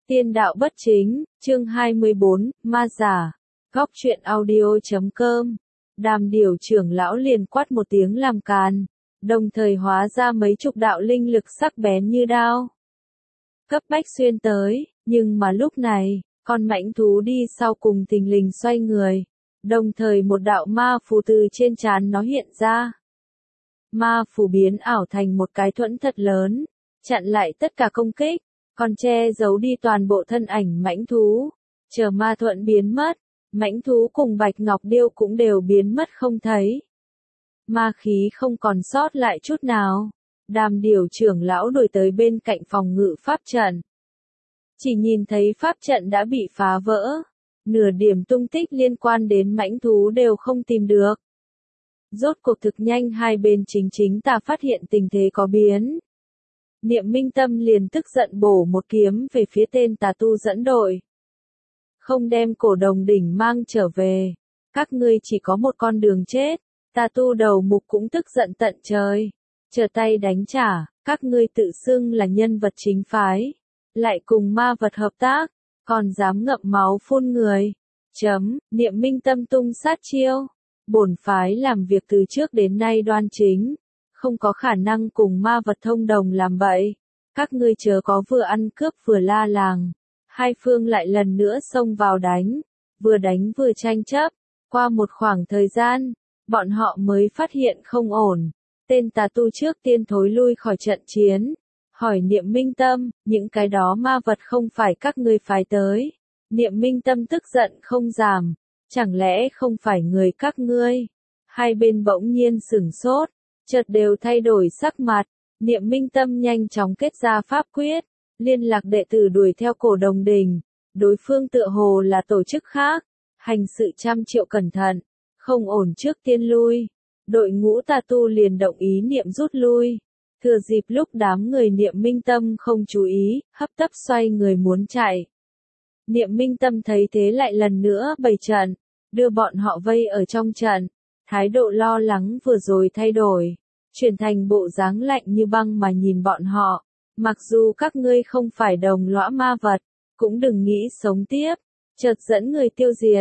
Tiên đạo bất chính, chương 24, ma giả. Góc truyện audio.com. Đàm Điểu trưởng lão liền quát một tiếng làm càn, đồng thời hóa ra mấy chục đạo linh lực sắc bén như đao. Cấp bách xuyên tới, nhưng mà lúc này, con mãnh thú đi sau cùng thình lình xoay người, đồng thời một đạo ma phù từ trên trán nó hiện ra. Ma phù biến ảo thành một cái thuẫn thật lớn, chặn lại tất cả công kích, còn che giấu đi toàn bộ thân ảnh mãnh thú. Chờ ma thuẫn biến mất, mãnh thú cùng Bạch Ngọc Điêu cũng đều biến mất không thấy. Ma khí không còn sót lại chút nào. Đàm Điểu trưởng lão đuổi tới bên cạnh phòng ngự pháp trận. Chỉ nhìn thấy pháp trận đã bị phá vỡ, nửa điểm tung tích liên quan đến mãnh thú đều không tìm được. Rốt cuộc thực nhanh hai bên chính ta phát hiện tình thế có biến. Niệm Minh Tâm liền tức giận bổ một kiếm về phía tên tà tu dẫn đội. Không đem Cổ Đồng đỉnh mang trở về, các ngươi chỉ có một con đường chết. Tà tu đầu mục cũng tức giận tận trời, trở tay đánh trả, các ngươi tự xưng là nhân vật chính phái, lại cùng ma vật hợp tác, còn dám ngậm máu phun người. Niệm Minh Tâm tung sát chiêu, bổn phái làm việc từ trước đến nay đoan chính, không có khả năng cùng ma vật thông đồng làm bậy. Các ngươi chớ có vừa ăn cướp vừa la làng. Hai phương lại lần nữa xông vào đánh vừa tranh chấp. Qua một khoảng thời gian, bọn họ mới phát hiện không ổn. Tên tà tu trước tiên thối lui khỏi trận chiến, hỏi Niệm Minh Tâm, những cái đó ma vật không phải các ngươi phái tới. Niệm Minh Tâm tức giận không giảm, chẳng lẽ không phải người các ngươi? Hai bên bỗng nhiên sửng sốt, chợt đều thay đổi sắc mặt. Niệm Minh Tâm nhanh chóng kết ra pháp quyết, liên lạc đệ tử đuổi theo Cổ Đồng đỉnh. Đối phương tựa hồ là tổ chức khác, hành sự trăm triệu cẩn thận, không ổn trước tiên lui. Đội ngũ tà tu liền động ý niệm rút lui. Thừa dịp lúc đám người Niệm Minh Tâm không chú ý, hấp tấp xoay người muốn chạy. Niệm Minh Tâm thấy thế lại lần nữa bày trận, đưa bọn họ vây ở trong trận. Thái độ lo lắng vừa rồi thay đổi, chuyển thành bộ dáng lạnh như băng mà nhìn bọn họ. Mặc dù các ngươi không phải đồng lõa ma vật, cũng đừng nghĩ sống tiếp. Chợt dẫn người tiêu diệt.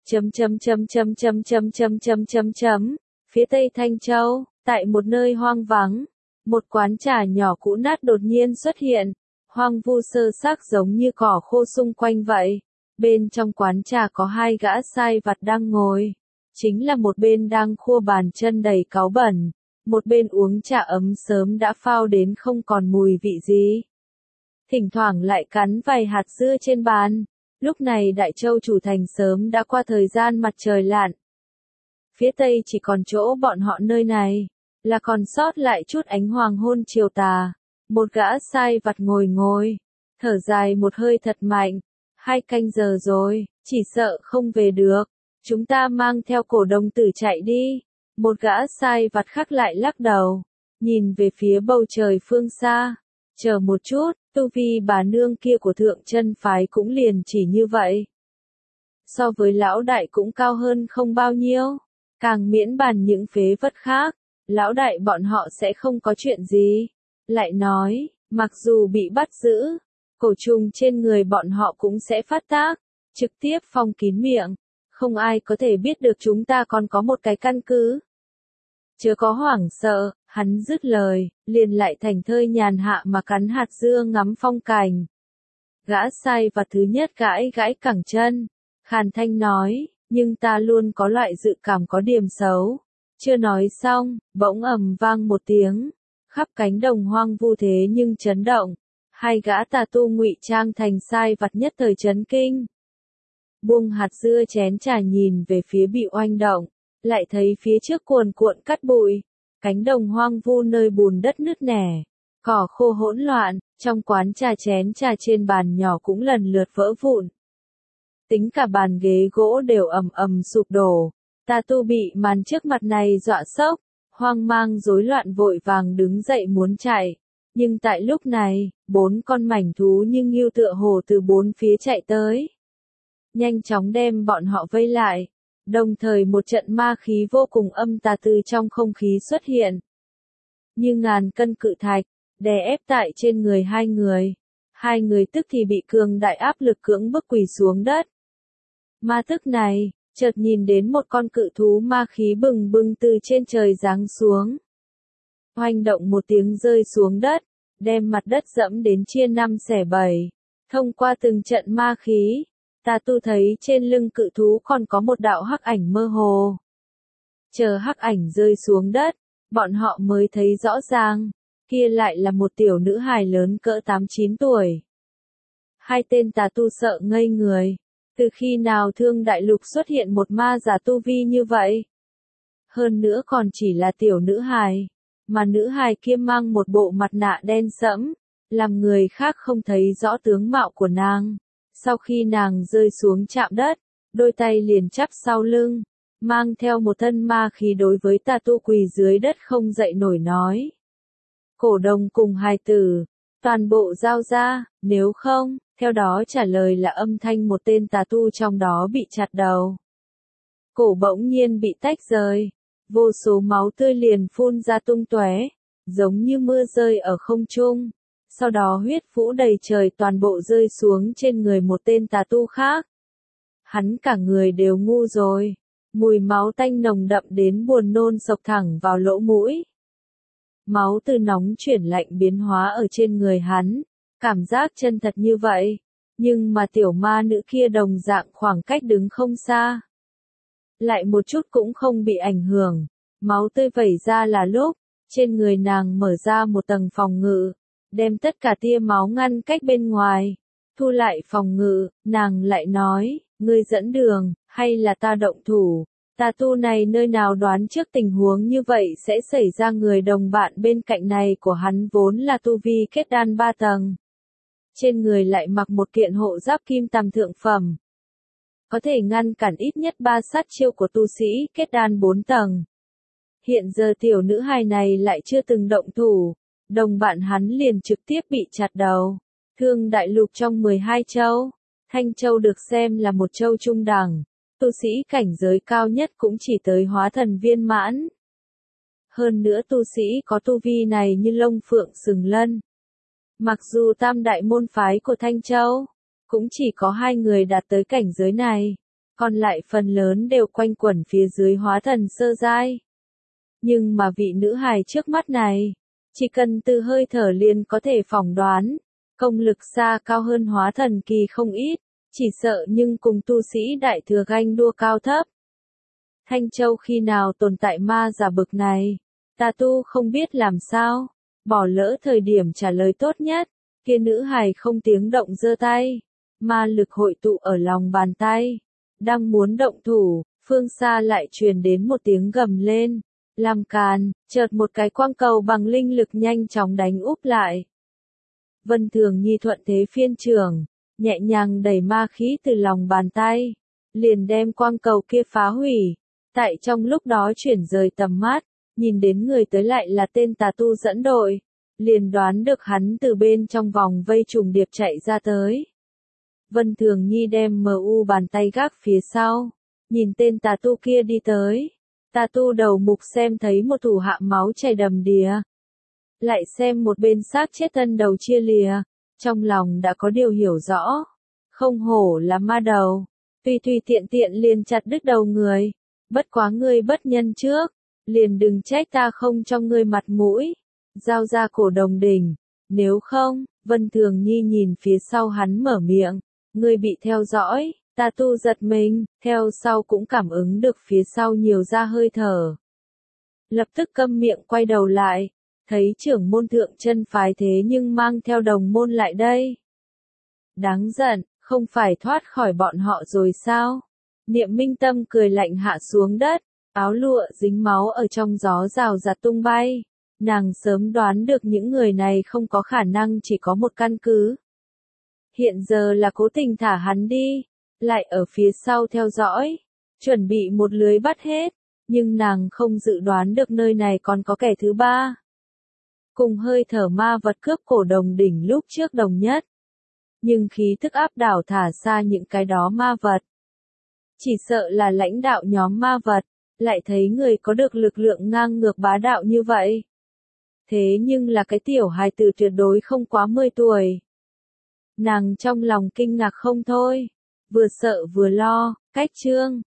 Phía Tây Thanh Châu, tại một nơi hoang vắng, một quán trà nhỏ cũ nát đột nhiên xuất hiện, hoang vu sơ xác giống như cỏ khô xung quanh vậy. Bên trong quán trà có hai gã sai vặt đang ngồi, chính là một bên đang khua bàn chân đầy cáu bẩn, một bên uống trà ấm sớm đã phao đến không còn mùi vị gì. Thỉnh thoảng lại cắn vài hạt dưa trên bàn. Lúc này Đại Châu chủ thành sớm đã qua thời gian mặt trời lặn. Phía Tây chỉ còn chỗ bọn họ nơi này, là còn sót lại chút ánh hoàng hôn chiều tà. Một gã sai vặt ngồi, thở dài một hơi thật mạnh. 2 canh giờ rồi, chỉ sợ không về được. Chúng ta mang theo Cổ Đồng tử chạy đi. Một gã sai vặt khác lại lắc đầu, nhìn về phía bầu trời phương xa. Chờ một chút, tu vi bà nương kia của thượng chân phái cũng liền chỉ như vậy. So với lão đại cũng cao hơn không bao nhiêu. Càng miễn bàn những phế vật khác, lão đại bọn họ sẽ không có chuyện gì. Lại nói, mặc dù bị bắt giữ, cổ trùng trên người bọn họ cũng sẽ phát tác, trực tiếp phong kín miệng. Không ai có thể biết được chúng ta còn có một cái căn cứ. Chớ có hoảng sợ, hắn dứt lời, liền lại thành thơi nhàn hạ mà cắn hạt dưa ngắm phong cảnh. Gã sai vặt thứ nhất gãi cẳng chân, khàn thanh nói, nhưng ta luôn có loại dự cảm có điểm xấu. Chưa nói xong, bỗng ầm vang một tiếng, khắp cánh đồng hoang vu thế nhưng chấn động. Hai gã tà tu ngụy trang thành sai vặt nhất thời chấn kinh. Buông hạt dưa chén trà nhìn về phía bị oanh động, lại thấy phía trước cuồn cuộn cát bụi, cánh đồng hoang vu nơi bùn đất nứt nẻ, cỏ khô hỗn loạn, trong quán trà chén trà trên bàn nhỏ cũng lần lượt vỡ vụn. Tính cả bàn ghế gỗ đều ầm sụp đổ. Tà tu bị màn trước mặt này dọa sốc, hoang mang rối loạn vội vàng đứng dậy muốn chạy. Nhưng tại lúc này, 4 con mảnh thú như ngưu tựa hồ từ 4 phía chạy tới. Nhanh chóng đem bọn họ vây lại. Đồng thời một trận ma khí vô cùng âm tà từ trong không khí xuất hiện. Như ngàn cân cự thạch, đè ép tại trên người hai người. Hai người tức thì bị cường đại áp lực cưỡng bức quỳ xuống đất. Ma tức này, chợt nhìn đến một con cự thú ma khí bừng bừng từ trên trời giáng xuống. Oanh động một tiếng rơi xuống đất, đem mặt đất dẫm đến chia năm xẻ bảy. Thông qua từng trận ma khí, Tà Tu thấy trên lưng cự thú còn có một đạo hắc ảnh mơ hồ. Chờ hắc ảnh rơi xuống đất, bọn họ mới thấy rõ ràng, kia lại là một tiểu nữ hài lớn cỡ 8-9 tuổi. Hai tên Tà Tu sợ ngây người. Từ khi nào Thương Đại Lục xuất hiện một ma giả tu vi như vậy? Hơn nữa còn chỉ là tiểu nữ hài, mà nữ hài kia mang một bộ mặt nạ đen sẫm, làm người khác không thấy rõ tướng mạo của nàng. Sau khi nàng rơi xuống chạm đất, đôi tay liền chắp sau lưng, mang theo một thân ma khí đối với Tà Tu quỳ dưới đất không dậy nổi nói. Cổ đồng cùng hài tử, toàn bộ giao ra, nếu không, theo đó trả lời là âm thanh một tên Tà Tu trong đó bị chặt đầu. Cổ bỗng nhiên bị tách rời, vô số máu tươi liền phun ra tung tóe, giống như mưa rơi ở không trung. Sau đó huyết vũ đầy trời toàn bộ rơi xuống trên người một tên Tà Tu khác. Hắn cả người đều ngu rồi, mùi máu tanh nồng đậm đến buồn nôn xộc thẳng vào lỗ mũi. Máu từ nóng chuyển lạnh biến hóa ở trên người hắn, cảm giác chân thật như vậy, nhưng mà tiểu ma nữ kia đồng dạng khoảng cách đứng không xa. Lại một chút cũng không bị ảnh hưởng, máu tươi vẩy ra là lúc, trên người nàng mở ra một tầng phòng ngự, đem tất cả tia máu ngăn cách bên ngoài. Thu lại phòng ngự, nàng lại nói, ngươi dẫn đường, hay là ta động thủ? Tà Tu này nơi nào đoán trước tình huống như vậy sẽ xảy ra, người đồng bạn bên cạnh này của hắn vốn là tu vi kết đan 3 tầng. Trên người lại mặc một kiện hộ giáp kim tầm thượng phẩm. Có thể ngăn cản ít nhất 3 sát chiêu của tu sĩ kết đan 4 tầng. Hiện giờ tiểu nữ hài này lại chưa từng động thủ, đồng bạn hắn liền trực tiếp bị chặt đầu. Thương Đại Lục trong 12 châu, Thanh Châu được xem là một châu trung đẳng. Tu sĩ cảnh giới cao nhất cũng chỉ tới hóa thần viên mãn. Hơn nữa tu sĩ có tu vi này như Long Phượng Sừng Lân. Mặc dù tam đại môn phái của Thanh Châu, cũng chỉ có 2 người đạt tới cảnh giới này, còn lại phần lớn đều quanh quẩn phía dưới hóa thần sơ giai. Nhưng mà vị nữ hài trước mắt này, chỉ cần từ hơi thở liền có thể phỏng đoán, công lực xa cao hơn hóa thần kỳ không ít. Chỉ sợ nhưng cùng tu sĩ đại thừa ganh đua cao thấp. Thanh Châu khi nào tồn tại ma giả bực này? Tà Tu không biết làm sao, bỏ lỡ thời điểm trả lời tốt nhất. Kia nữ hài không tiếng động giơ tay, ma lực hội tụ ở lòng bàn tay, đang muốn động thủ, phương xa lại truyền đến một tiếng gầm lên, làm càn, chợt một cái quang cầu bằng linh lực nhanh chóng đánh úp lại. Vân Thường Nhi thuận thế phiên trường, nhẹ nhàng đẩy ma khí từ lòng bàn tay, liền đem quang cầu kia phá hủy. Tại trong lúc đó chuyển rời tầm mắt, nhìn đến người tới lại là tên Tà Tu dẫn đội, liền đoán được hắn từ bên trong vòng vây trùng điệp chạy ra tới. Vân Thường Nhi đem MU bàn tay gác phía sau, nhìn tên Tà Tu kia đi tới. Tà Tu đầu mục xem thấy một thủ hạ máu chảy đầm đìa, lại xem một bên xác chết thân đầu chia lìa. Trong lòng đã có điều hiểu rõ, không hổ là ma đầu, tùy tùy tiện tiện liền chặt đứt đầu người, bất quá ngươi bất nhân trước, liền đừng trách ta không cho ngươi mặt mũi, giao ra cổ đồng đỉnh, nếu không, Vân Thường Nhi nhìn phía sau hắn mở miệng, ngươi bị theo dõi. Tà Tu giật mình, theo sau cũng cảm ứng được phía sau nhiều ra hơi thở. Lập tức câm miệng quay đầu lại. Thấy trưởng môn thượng chân phái thế nhưng mang theo đồng môn lại đây. Đáng giận, không phải thoát khỏi bọn họ rồi sao? Niệm Minh Tâm cười lạnh hạ xuống đất, áo lụa dính máu ở trong gió rào rạt tung bay. Nàng sớm đoán được những người này không có khả năng chỉ có một căn cứ. Hiện giờ là cố tình thả hắn đi, lại ở phía sau theo dõi, chuẩn bị một lưới bắt hết, nhưng nàng không dự đoán được nơi này còn có kẻ thứ ba. Cùng hơi thở ma vật cướp cổ đồng đỉnh lúc trước đồng nhất. Nhưng khí thức áp đảo thả xa những cái đó ma vật. Chỉ sợ là lãnh đạo nhóm ma vật, lại thấy người có được lực lượng ngang ngược bá đạo như vậy. Thế nhưng là cái tiểu hài tử tuyệt đối không quá 10 tuổi. Nàng trong lòng kinh ngạc không thôi, vừa sợ vừa lo, cách Trương